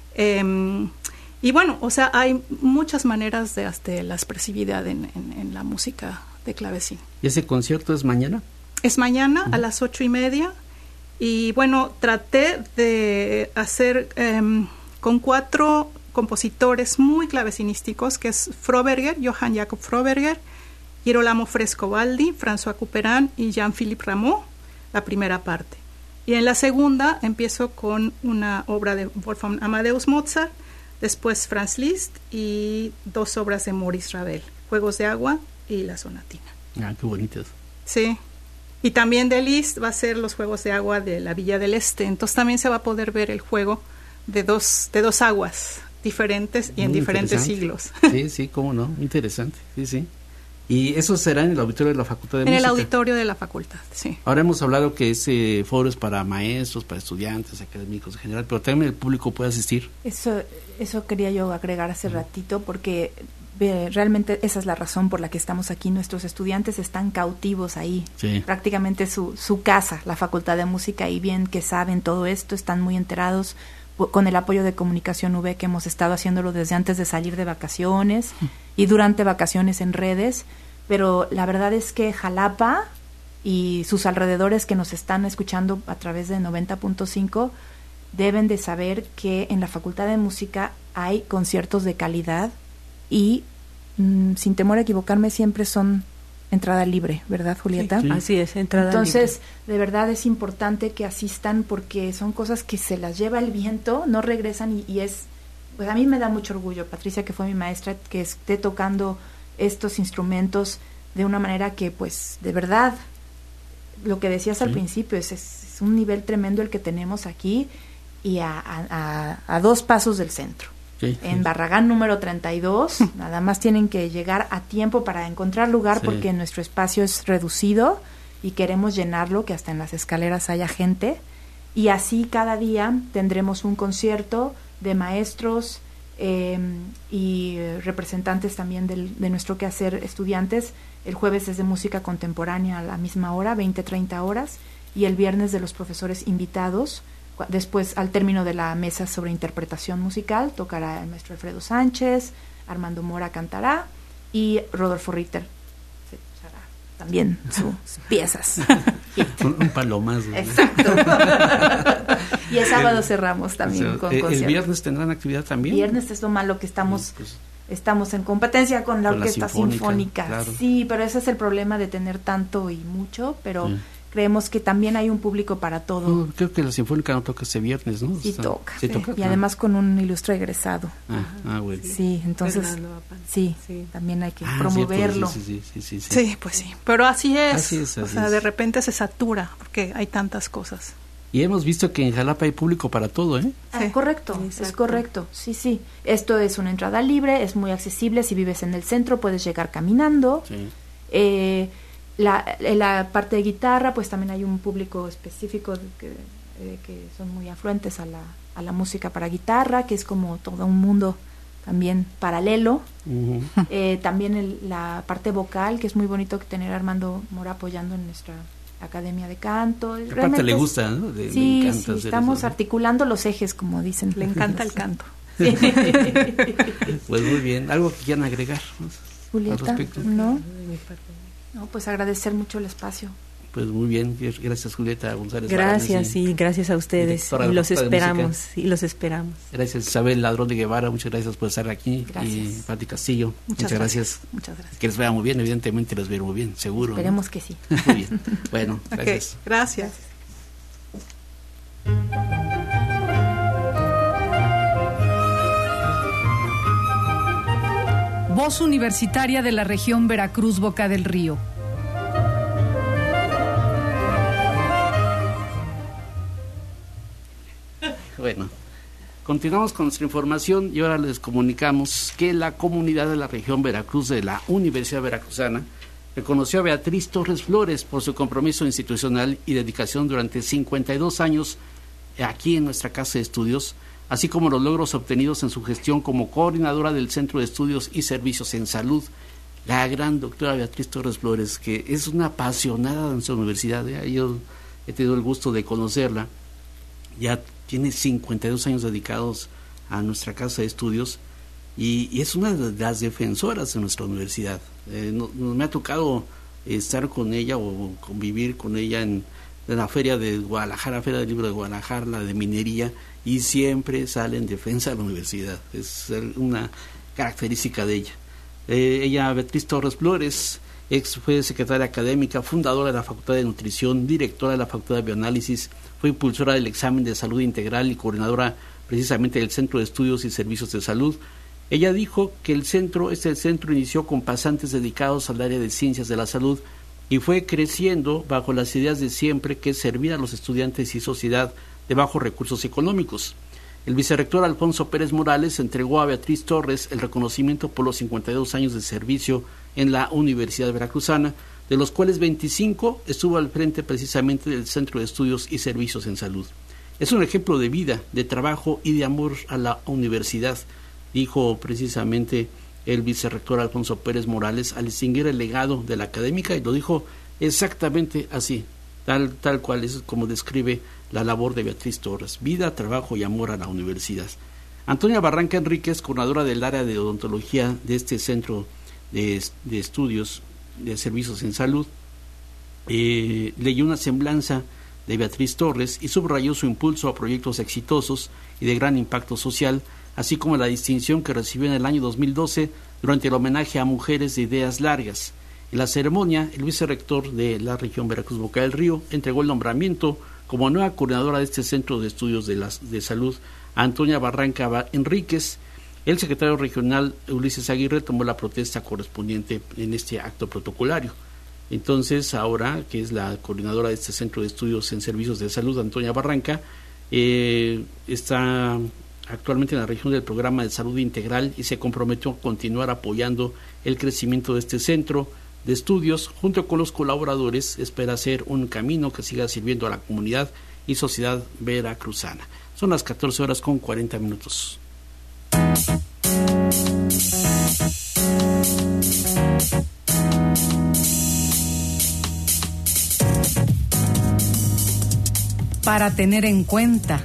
Y bueno, o sea, hay muchas maneras de la expresividad en la música de clavecín. ¿Y ese concierto es mañana? Es mañana a las 8:30. Y bueno, traté de hacer con 4 compositores muy clavecinísticos, que es Froberger, Johann Jakob Froberger, Girolamo Frescobaldi, François Couperin y Jean-Philippe Rameau, la primera parte. Y en la segunda empiezo con una obra de Wolfgang Amadeus Mozart, después Franz Liszt y 2 obras de Maurice Ravel, Juegos de agua y La sonatina. Ah, qué bonitas. Sí. Y también de Liszt va a ser los Juegos de agua de la Villa del Este. Entonces también se va a poder ver el juego de dos aguas diferentes y en diferentes siglos. Sí, cómo no, interesante, sí. Y eso será en el auditorio de la Facultad de Música. En el auditorio de la Facultad, sí. Ahora hemos hablado que ese foro es para maestros, para estudiantes, académicos en general, pero también el público puede asistir. Eso quería yo agregar hace ratito, porque realmente esa es la razón por la que estamos aquí. Nuestros estudiantes están cautivos ahí, sí. Prácticamente su casa, la Facultad de Música, y bien que saben todo esto, están muy enterados con el apoyo de Comunicación UV, que hemos estado haciéndolo desde antes de salir de vacaciones y durante vacaciones en redes. Pero la verdad es que Jalapa y sus alrededores que nos están escuchando a través de 90.5 deben de saber que en la Facultad de Música hay conciertos de calidad y, sin temor a equivocarme, siempre son entrada libre, ¿verdad, Julieta? Sí. Así es, entrada libre. Entonces, libre. De verdad es importante que asistan, porque son cosas que se las lleva el viento, no regresan, y es, pues a mí me da mucho orgullo, Patricia, que fue mi maestra, que esté tocando estos instrumentos de una manera que, pues, de verdad, lo que decías al principio, es un nivel tremendo el que tenemos aquí, y a 2 pasos del centro. En Barragán número 32, nada más tienen que llegar a tiempo para encontrar lugar, porque nuestro espacio es reducido y queremos llenarlo, que hasta en las escaleras haya gente, y así cada día tendremos un concierto de maestros y representantes también de nuestro quehacer estudiantes. El jueves es de música contemporánea a la misma hora, 20-30 horas, y el viernes de los profesores invitados. Después, al término de la mesa sobre interpretación musical, tocará el maestro Alfredo Sánchez, Armando Mora cantará y Rodolfo Ritter usará también sus piezas. un palomazo. Exacto. Y el sábado cerramos también con conciertos. ¿El viernes tendrán actividad también? Viernes es lo malo que estamos en competencia con la Orquesta Sinfónica. Claro. Sí, pero ese es el problema de tener tanto y mucho, pero... Creemos que también hay un público para todo. Creo que la Sinfónica no toca este viernes, ¿no? Sí, toca. Y además con un ilustre egresado. Bueno. Sí, entonces, sí, también hay que promoverlo. Sí, pues sí. Pero así es. O sea, de repente se satura porque hay tantas cosas. Y hemos visto que en Jalapa hay público para todo, ¿eh? Correcto, es correcto. Sí. Esto es una entrada libre, es muy accesible. Si vives en el centro, puedes llegar caminando. Sí. La parte de guitarra, pues también hay un público específico que son muy afluentes a la música para guitarra, que es como todo un mundo también paralelo. También la parte vocal, que es muy bonito tener a Armando Mora apoyando en nuestra academia de canto. Aparte le gusta, ¿no? Sí, estamos articulando los ejes, como dicen. Le encanta el canto. Sí. Pues muy bien. ¿Algo que quieran agregar? Julieta, ¿no? No, pues agradecer mucho el espacio. Pues muy bien, gracias Julieta González. Gracias, y gracias a ustedes. Y los esperamos. Gracias Isabel Ladrón de Guevara, muchas gracias por estar aquí. Gracias. Y Pati Castillo, muchas gracias. Muchas gracias. Que les vea muy bien, evidentemente les vea muy bien, seguro. Esperemos que sí. Muy bien. Bueno, gracias. Gracias. Voz Universitaria de la región Veracruz-Boca del Río. Bueno, continuamos con nuestra información y ahora les comunicamos que la comunidad de la región Veracruz de la Universidad Veracruzana reconoció a Beatriz Torres Flores por su compromiso institucional y dedicación durante 52 años aquí en nuestra casa de estudios, así como los logros obtenidos en su gestión como coordinadora del Centro de Estudios y Servicios en Salud. La gran doctora Beatriz Torres Flores, que es una apasionada de nuestra universidad, yo he tenido el gusto de conocerla, ya tiene 52 años dedicados a nuestra casa de estudios y es una de las defensoras de nuestra universidad. Me ha tocado estar con ella o convivir con ella en la feria de Guadalajara, Feria del Libro de Guadalajara, la de minería, y siempre sale en defensa de la universidad. Es una característica de ella. Ella, Beatriz Torres Flores, fue secretaria académica, fundadora de la Facultad de Nutrición, directora de la Facultad de Bioanálisis, fue impulsora del examen de salud integral y coordinadora precisamente del Centro de Estudios y Servicios de Salud. Ella dijo que el centro inició con pasantes dedicados al área de ciencias de la salud y fue creciendo bajo las ideas de siempre, que es servir a los estudiantes y sociedad de bajos recursos económicos. El vicerrector Alfonso Pérez Morales entregó a Beatriz Torres el reconocimiento por los 52 años de servicio en la Universidad Veracruzana, de los cuales 25 estuvo al frente precisamente del Centro de Estudios y Servicios en Salud. Es un ejemplo de vida, de trabajo y de amor a la universidad, dijo precisamente el vicerrector Alfonso Pérez Morales al distinguir el legado de la académica, y lo dijo exactamente así, tal cual es como describe la labor de Beatriz Torres: vida, trabajo y amor a la universidad. Antonia Barranca Enríquez, coordinadora del área de odontología de este Centro de Estudios de Servicios en Salud, leyó una semblanza de Beatriz Torres y subrayó su impulso a proyectos exitosos y de gran impacto social, así como la distinción que recibió en el año 2012 durante el homenaje a mujeres de ideas largas. En la ceremonia, el vicerrector de la región Veracruz-Boca del Río entregó el nombramiento como nueva coordinadora de este Centro de Estudios de Salud a Antonia Barranca Enríquez. El secretario regional Ulises Aguirre tomó la protesta correspondiente en este acto protocolario. Entonces, ahora que es la coordinadora de este Centro de Estudios en Servicios de Salud, Antonia Barranca, está actualmente en la región del programa de salud integral y se comprometió a continuar apoyando el crecimiento de este centro de estudios. Junto con los colaboradores, espera hacer un camino que siga sirviendo a la comunidad y sociedad veracruzana. Son las 14:40. Para tener en cuenta.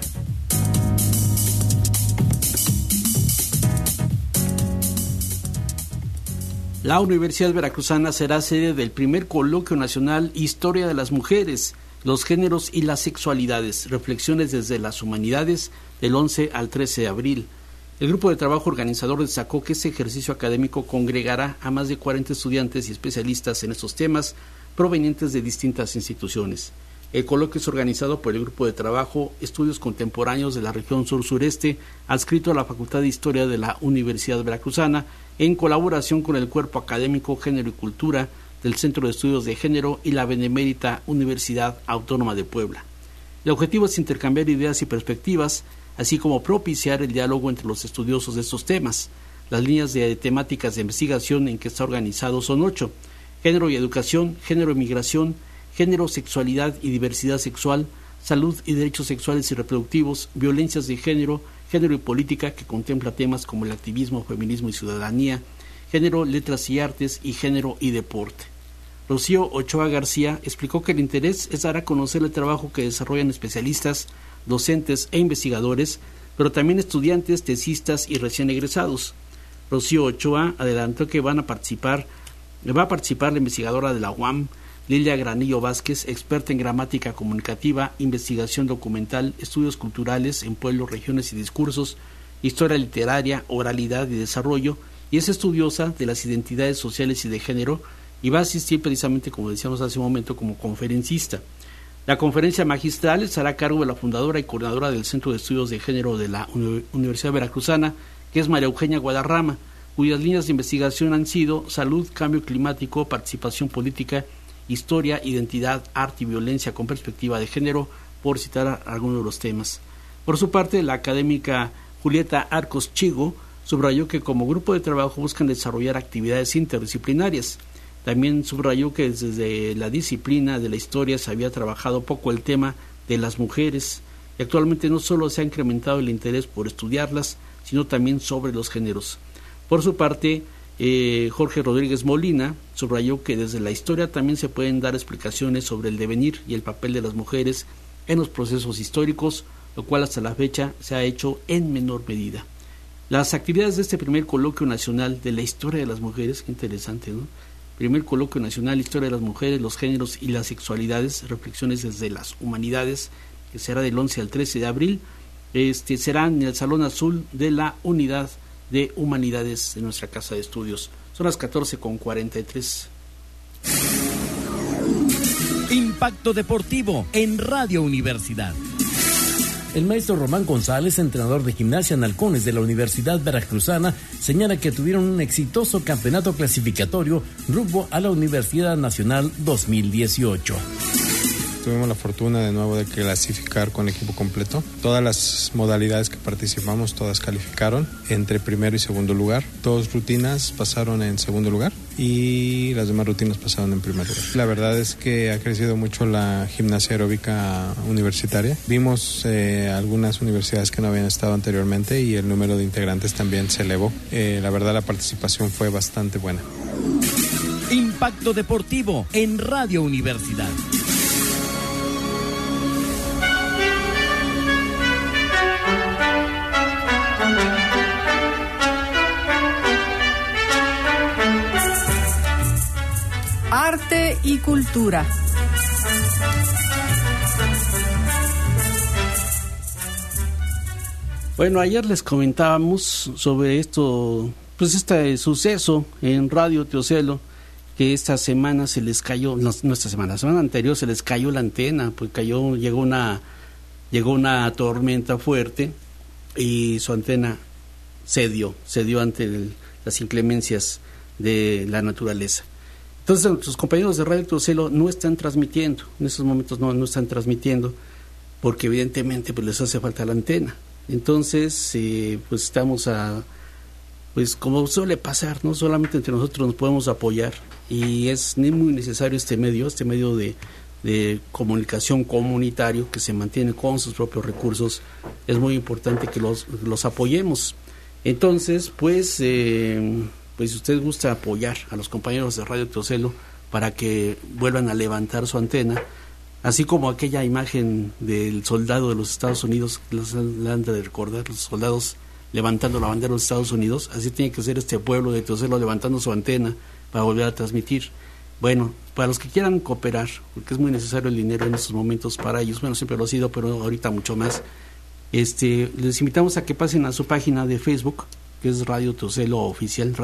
La Universidad Veracruzana será sede del primer Coloquio Nacional Historia de las Mujeres, los Géneros y las Sexualidades, Reflexiones desde las Humanidades, del 11 al 13 de abril. El grupo de trabajo organizador destacó que este ejercicio académico congregará a más de 40 estudiantes y especialistas en estos temas provenientes de distintas instituciones. El coloquio es organizado por el grupo de trabajo Estudios Contemporáneos de la región sur-sureste, adscrito a la Facultad de Historia de la Universidad Veracruzana, en colaboración con el Cuerpo Académico Género y Cultura del Centro de Estudios de Género y la Benemérita Universidad Autónoma de Puebla. El objetivo es intercambiar ideas y perspectivas, así como propiciar el diálogo entre los estudiosos de estos temas. Las líneas de temáticas de investigación en que está organizado son 8: género y educación, género y migración, género, sexualidad y diversidad sexual, salud y derechos sexuales y reproductivos, violencias de género, género y política, que contempla temas como el activismo, feminismo y ciudadanía, género, letras y artes, y género y deporte. Rocío Ochoa García explicó que el interés es dar a conocer el trabajo que desarrollan especialistas, docentes e investigadores, pero también estudiantes, tesistas y recién egresados. Rocío Ochoa adelantó que va a participar la investigadora de la UAM, Lilia Granillo Vázquez, experta en gramática comunicativa, investigación documental, estudios culturales en pueblos, regiones y discursos, historia literaria, oralidad y desarrollo, y es estudiosa de las identidades sociales y de género, y va a asistir precisamente, como decíamos hace un momento, como conferencista. La conferencia magistral estará a cargo de la fundadora y coordinadora del Centro de Estudios de Género de la Universidad Veracruzana, que es María Eugenia Guadarrama. cuyas líneas de investigación han sido salud, cambio climático, participación política, historia, identidad, arte y violencia con perspectiva de género, por citar algunos de los temas. Por su parte, la académica Julieta Arcos Chigo subrayó que como grupo de trabajo buscan desarrollar actividades interdisciplinarias. También subrayó que desde la disciplina de la historia se había trabajado poco el tema de las mujeres y actualmente no solo se ha incrementado el interés por estudiarlas, sino también sobre los géneros. Por su parte, Jorge Rodríguez Molina subrayó que desde la historia también se pueden dar explicaciones sobre el devenir y el papel de las mujeres en los procesos históricos, lo cual hasta la fecha se ha hecho en menor medida. Las actividades de este primer coloquio nacional de la historia de las mujeres, qué interesante, ¿no? Primer coloquio nacional, historia de las mujeres, los géneros y las sexualidades, reflexiones desde las humanidades, que será del 11 al 13 de abril, será en el Salón Azul de la Unidad de Humanidades de nuestra Casa de Estudios. Son las 14:43. Impacto Deportivo en Radio Universidad. El maestro Román González, entrenador de Gimnasia en Halcones de la Universidad Veracruzana, señala que tuvieron un exitoso campeonato clasificatorio rumbo a la Universidad Nacional 2018. Tuvimos la fortuna de nuevo de clasificar con equipo completo. Todas las modalidades que participamos, todas calificaron entre primero y segundo lugar. 2 rutinas pasaron en segundo lugar y las demás rutinas pasaron en primer lugar. La verdad es que ha crecido mucho la gimnasia aeróbica universitaria. Vimos algunas universidades que no habían estado anteriormente y el número de integrantes también se elevó. La verdad, la participación fue bastante buena. Impacto Deportivo en Radio Universidad. Arte y cultura. Bueno, ayer les comentábamos sobre esto, pues este suceso en Radio Teocelo, que esta semana se les cayó, no esta semana, la semana anterior se les cayó la antena, pues llegó una tormenta fuerte y su antena cedió ante las inclemencias de la naturaleza. Entonces, sus compañeros de Radio Teocelo no están transmitiendo, en estos momentos no están transmitiendo, porque evidentemente pues les hace falta la antena. Entonces, pues estamos pues como suele pasar, no solamente entre nosotros nos podemos apoyar, y es muy necesario este medio de comunicación comunitario que se mantiene con sus propios recursos. Es muy importante que los apoyemos. Entonces, pues si usted gusta apoyar a los compañeros de Radio Teocelo para que vuelvan a levantar su antena, así como aquella imagen del soldado de los Estados Unidos, que la han de recordar, los soldados levantando la bandera de los Estados Unidos, así tiene que ser este pueblo de Teocelo levantando su antena para volver a transmitir. Bueno, para los que quieran cooperar, porque es muy necesario el dinero en estos momentos para ellos, bueno, siempre lo ha sido, pero ahorita mucho más, les invitamos a que pasen a su página de Facebook, que es Radio Teocelo Oficial,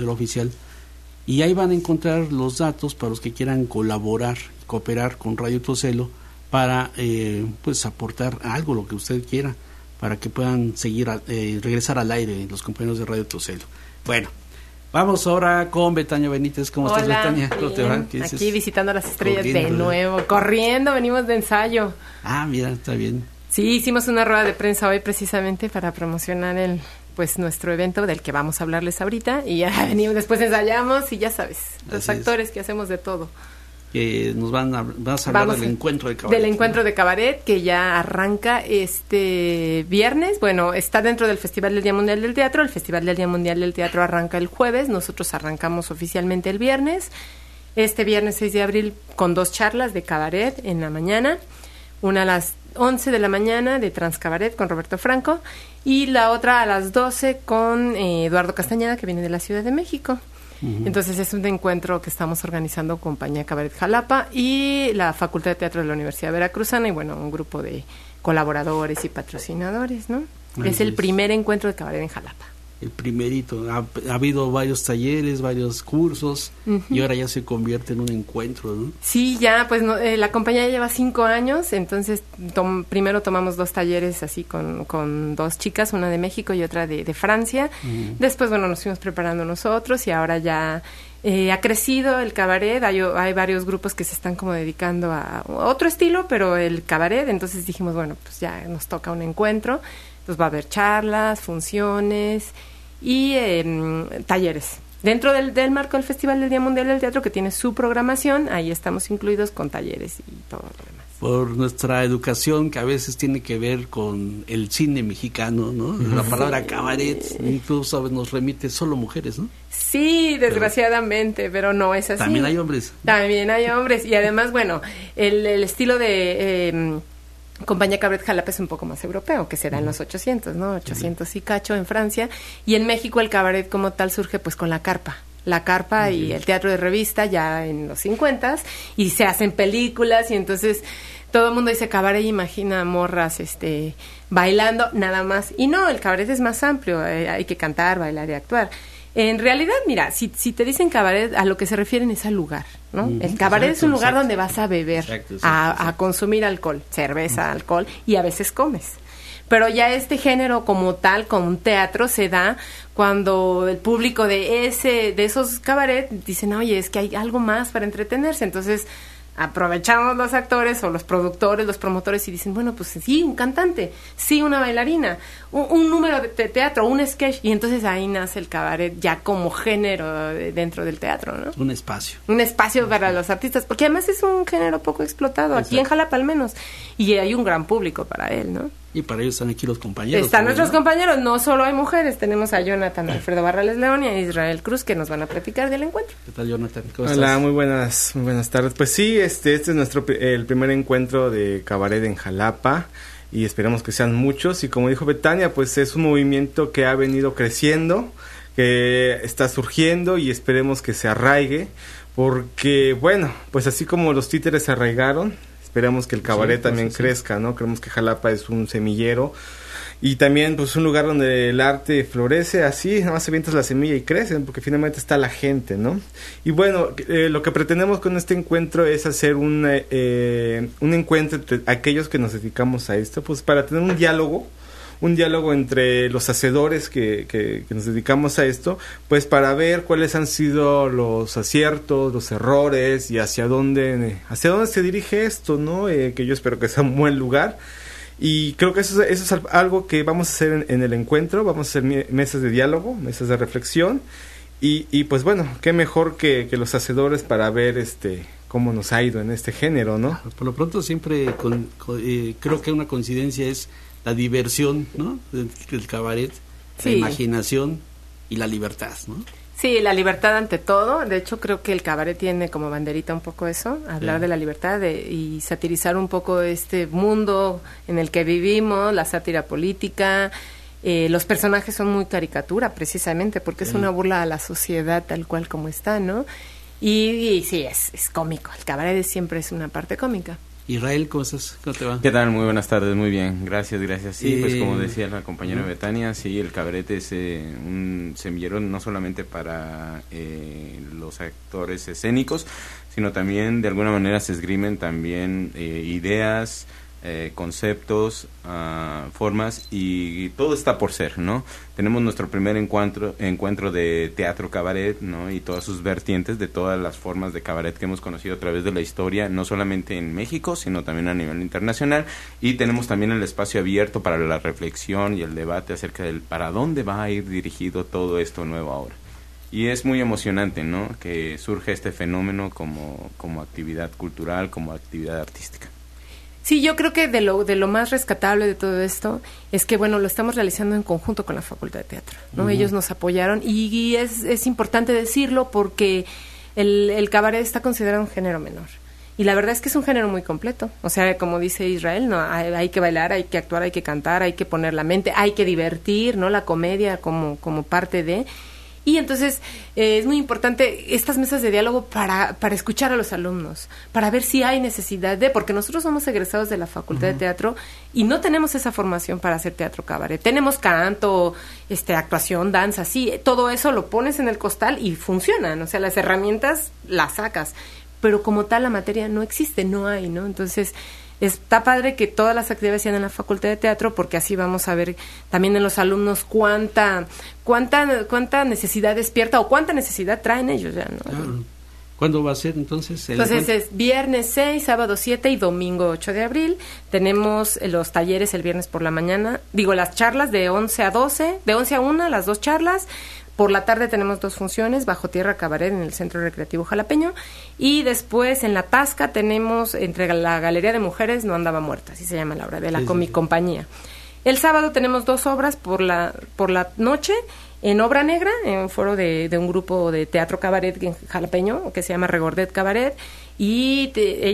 y ahí van a encontrar los datos para los que quieran colaborar, cooperar con Radio Teocelo para pues aportar algo, lo que usted quiera, para que puedan seguir regresar al aire los compañeros de Radio Teocelo. Bueno, vamos ahora con Betania Benítez. ¿Cómo estás, Betania? ¿Cómo te va? ¿Qué dices? Aquí visitando las estrellas de nuevo, corriendo, venimos de ensayo. Ah, mira, está bien. Sí, hicimos una rueda de prensa hoy precisamente para promocionar nuestro evento del que vamos a hablarles ahorita, y ya venimos, después ensayamos y ya sabes, los actores que hacemos de todo. Que nos vas a hablar del encuentro de cabaret. Del encuentro de cabaret que ya arranca este viernes. Bueno, está dentro del Festival del Día Mundial del Teatro. El Festival del Día Mundial del Teatro arranca el jueves, nosotros arrancamos oficialmente el viernes. Este viernes 6 de abril con 2 charlas de cabaret en la mañana, una a las 11 de la mañana de Transcabaret con Roberto Franco y la otra a las 12 con Eduardo Castañeda, que viene de la Ciudad de México. Uh-huh. Entonces es un encuentro que estamos organizando Compañía Cabaret Jalapa y la Facultad de Teatro de la Universidad Veracruzana y bueno, un grupo de colaboradores y patrocinadores, ¿no? Es el primer encuentro de cabaret en Jalapa. el primerito. Ha habido varios talleres, varios cursos, y ahora ya se convierte en un encuentro, ¿no? Sí, ya, pues la compañía lleva 5 años, entonces primero tomamos 2 talleres así con 2 chicas, una de México y otra de Francia. Después, bueno, nos fuimos preparando nosotros y ahora ya ha crecido el cabaret. Hay varios grupos que se están como dedicando a otro estilo, pero el cabaret, entonces dijimos, bueno, pues ya nos toca un encuentro. Pues va a haber charlas, funciones y talleres. Dentro del marco del Festival del Día Mundial del Teatro, que tiene su programación, ahí estamos incluidos con talleres y todo lo demás. Por nuestra educación, que a veces tiene que ver con el cine mexicano, ¿no? La palabra cabaret incluso nos remite solo mujeres, ¿no? Sí, desgraciadamente, pero no es así. También hay hombres. También hay hombres. Y además, bueno, el estilo de Compañía Cabaret Jalapa es un poco más europeo, que se da en los 800, ¿no? 800 y cacho en Francia. Y en México el cabaret como tal surge pues con la carpa. La carpa y el teatro de revista ya en los 50s, y se hacen películas, y entonces todo el mundo dice cabaret y imagina morras bailando nada más. Y no, el cabaret es más amplio, hay que cantar, bailar y actuar. En realidad, mira, si te dicen cabaret, a lo que se refieren es al lugar, ¿no? El cabaret es un lugar donde vas a beber, a consumir alcohol, cerveza, alcohol, y a veces comes. Pero ya este género como tal, como un teatro, se da cuando el público de esos cabaret dicen, oye, es que hay algo más para entretenerse. Entonces aprovechamos los actores o los productores, los promotores, y dicen, bueno, pues sí, un cantante, sí, una bailarina, un número de teatro, un sketch, y entonces ahí nace el cabaret ya como género dentro del teatro, ¿no? Un espacio. Un espacio para los artistas, porque además es un género poco explotado, aquí en Jalapa al menos, y hay un gran público para él, ¿no? Y para ellos están aquí los compañeros. Están nuestros compañeros, no solo hay mujeres, tenemos a Jonathan Alfredo Barrales León y a Israel Cruz, que nos van a platicar del encuentro. ¿Qué tal, Jonathan? ¿Cómo Hola, estás? muy buenas tardes. Pues sí, este es el primer encuentro de cabaret en Jalapa, y esperamos que sean muchos, y como dijo Betania, pues es un movimiento que ha venido creciendo, que está surgiendo, y esperemos que se arraigue, porque bueno, pues así como los títeres se arraigaron, esperamos que el cabaret también crezca, ¿no? Creemos que Jalapa es un semillero, y también pues un lugar donde el arte florece así, nada más avientas la semilla y crecen, porque finalmente está la gente, ¿no? Y bueno, lo que pretendemos con este encuentro es hacer un encuentro entre aquellos que nos dedicamos a esto, pues para tener un diálogo entre los hacedores que nos dedicamos a esto, pues para ver cuáles han sido los aciertos, los errores, y hacia dónde se dirige esto, ¿no? Que yo espero que sea un buen lugar. Y creo que eso es algo que vamos a hacer en el encuentro. Vamos a hacer mesas de diálogo, mesas de reflexión, y pues bueno, qué mejor que los hacedores para ver cómo nos ha ido en este género, ¿no? Por lo pronto siempre creo que una coincidencia es la diversión, ¿no? del cabaret, la imaginación y la libertad, ¿no? Sí, la libertad ante todo. De hecho, creo que el cabaret tiene como banderita un poco eso, hablar de la libertad y satirizar un poco este mundo en el que vivimos, la sátira política. Los personajes son muy caricatura, precisamente, porque es una burla a la sociedad tal cual como está, ¿no? Y sí, es cómico. El cabaret siempre es una parte cómica. Israel, ¿cómo estás? ¿Cómo te va? ¿Qué tal? Muy buenas tardes, muy bien, gracias. Sí, pues como decía la compañera Betania, sí, el cabaret es un semillero no solamente para los actores escénicos, sino también de alguna manera se esgrimen también ideas, conceptos, formas, y todo está por ser, ¿no? Tenemos nuestro primer encuentro de teatro cabaret, ¿no? Y todas sus vertientes de todas las formas de cabaret que hemos conocido a través de la historia, no solamente en México, sino también a nivel internacional. Y tenemos también el espacio abierto para la reflexión y el debate acerca del para dónde va a ir dirigido todo esto nuevo ahora. Y es muy emocionante, ¿no? Que surge este fenómeno como actividad cultural, como actividad artística. Sí, yo creo que de lo más rescatable de todo esto es que, bueno, lo estamos realizando en conjunto con la Facultad de Teatro, ¿no? Ellos nos apoyaron, y es importante decirlo porque el cabaret está considerado un género menor. Y la verdad es que es un género muy completo. O sea, como dice Israel, ¿no? Hay que bailar, hay que actuar, hay que cantar, hay que poner la mente, hay que divertir, ¿no? La comedia como parte de... Y entonces es muy importante estas mesas de diálogo para escuchar a los alumnos, para ver si hay necesidad porque nosotros somos egresados de la Facultad de Teatro y no tenemos esa formación para hacer teatro cabaret. Tenemos canto, actuación, danza, sí, todo eso lo pones en el costal y funcionan, o sea, las herramientas las sacas, pero como tal la materia no existe, no hay, ¿no? Entonces está padre que todas las actividades sean en la Facultad de Teatro, porque así vamos a ver también en los alumnos cuánta necesidad despierta o cuánta necesidad traen ellos ya, ¿no? Claro. ¿Cuándo va a ser entonces? Entonces es viernes 6, sábado 7 y domingo 8 de abril. Tenemos los talleres el viernes por la mañana, las charlas de 11 a 12, de 11 a 1, las 2 charlas. Por la tarde tenemos 2 funciones, Bajo Tierra Cabaret en el Centro Recreativo Jalapeño, y después en La Tasca tenemos entre la Galería de Mujeres No Andaba Muerta, así se llama la obra, de la Comic Compañía. El sábado tenemos 2 obras por la noche, en Obra Negra, en un foro de un grupo de teatro cabaret en Jalapeño, que se llama Regordet Cabaret, y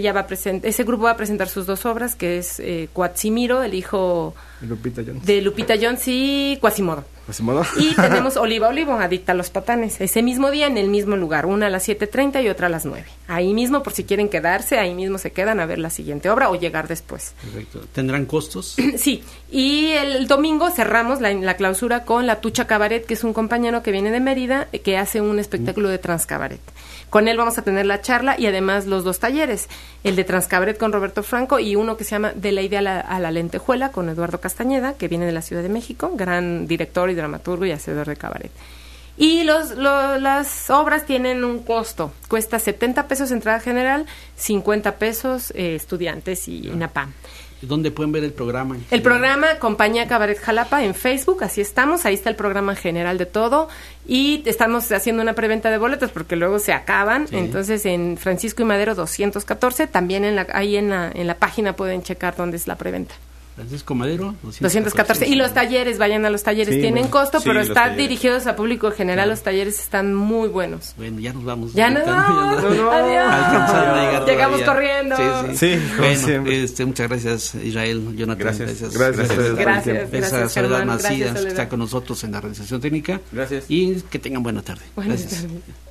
ese grupo va a presentar sus 2 obras, que es Cuatsimiro, el hijo de Lupita Jones, y Quasimodo. Y tenemos Oliva Olivo, Adicta a los Patanes, ese mismo día en el mismo lugar, una a las 7:30 y otra a las 9. Ahí mismo, por si quieren quedarse, ahí mismo se quedan a ver la siguiente obra o llegar después. Perfecto. ¿Tendrán costos? Sí, y el domingo cerramos la clausura con La Tucha Cabaret, que es un compañero que viene de Mérida, que hace un espectáculo de transcabaret. Con él vamos a tener la charla y además los 2 talleres, el de transcabaret con Roberto Franco y uno que se llama De la idea a la lentejuela con Eduardo Castañeda, que viene de la Ciudad de México, gran director y dramaturgo y hacedor de cabaret. Y las obras tienen un costo, cuesta 70 pesos entrada general, 50 pesos estudiantes y INAPAM. ¿Dónde pueden ver el programa? El programa Compañía Cabaret Jalapa en Facebook, así estamos, ahí está el programa general de todo, y estamos haciendo una preventa de boletos porque luego se acaban, entonces en Francisco y Madero 214, también en la página pueden checar dónde es la preventa. Francisco Madero 214. Y los talleres, vayan a los talleres, tienen costo, pero están dirigidos a público general, los talleres están muy buenos. Bueno, ya nos vamos. Ya nos vamos. Adiós. Llegamos corriendo. Sí, bueno, muchas gracias, Israel, Jonathan. Gracias. Soledad Macías, que está con nosotros en la realización técnica. Gracias. Y que tengan buena tarde. Gracias.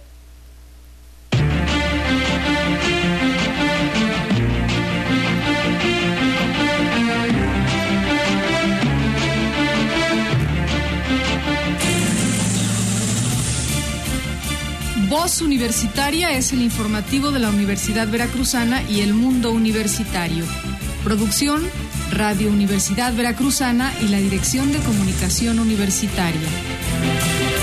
Voz Universitaria es el informativo de la Universidad Veracruzana y el mundo universitario. Producción, Radio Universidad Veracruzana y la Dirección de Comunicación Universitaria.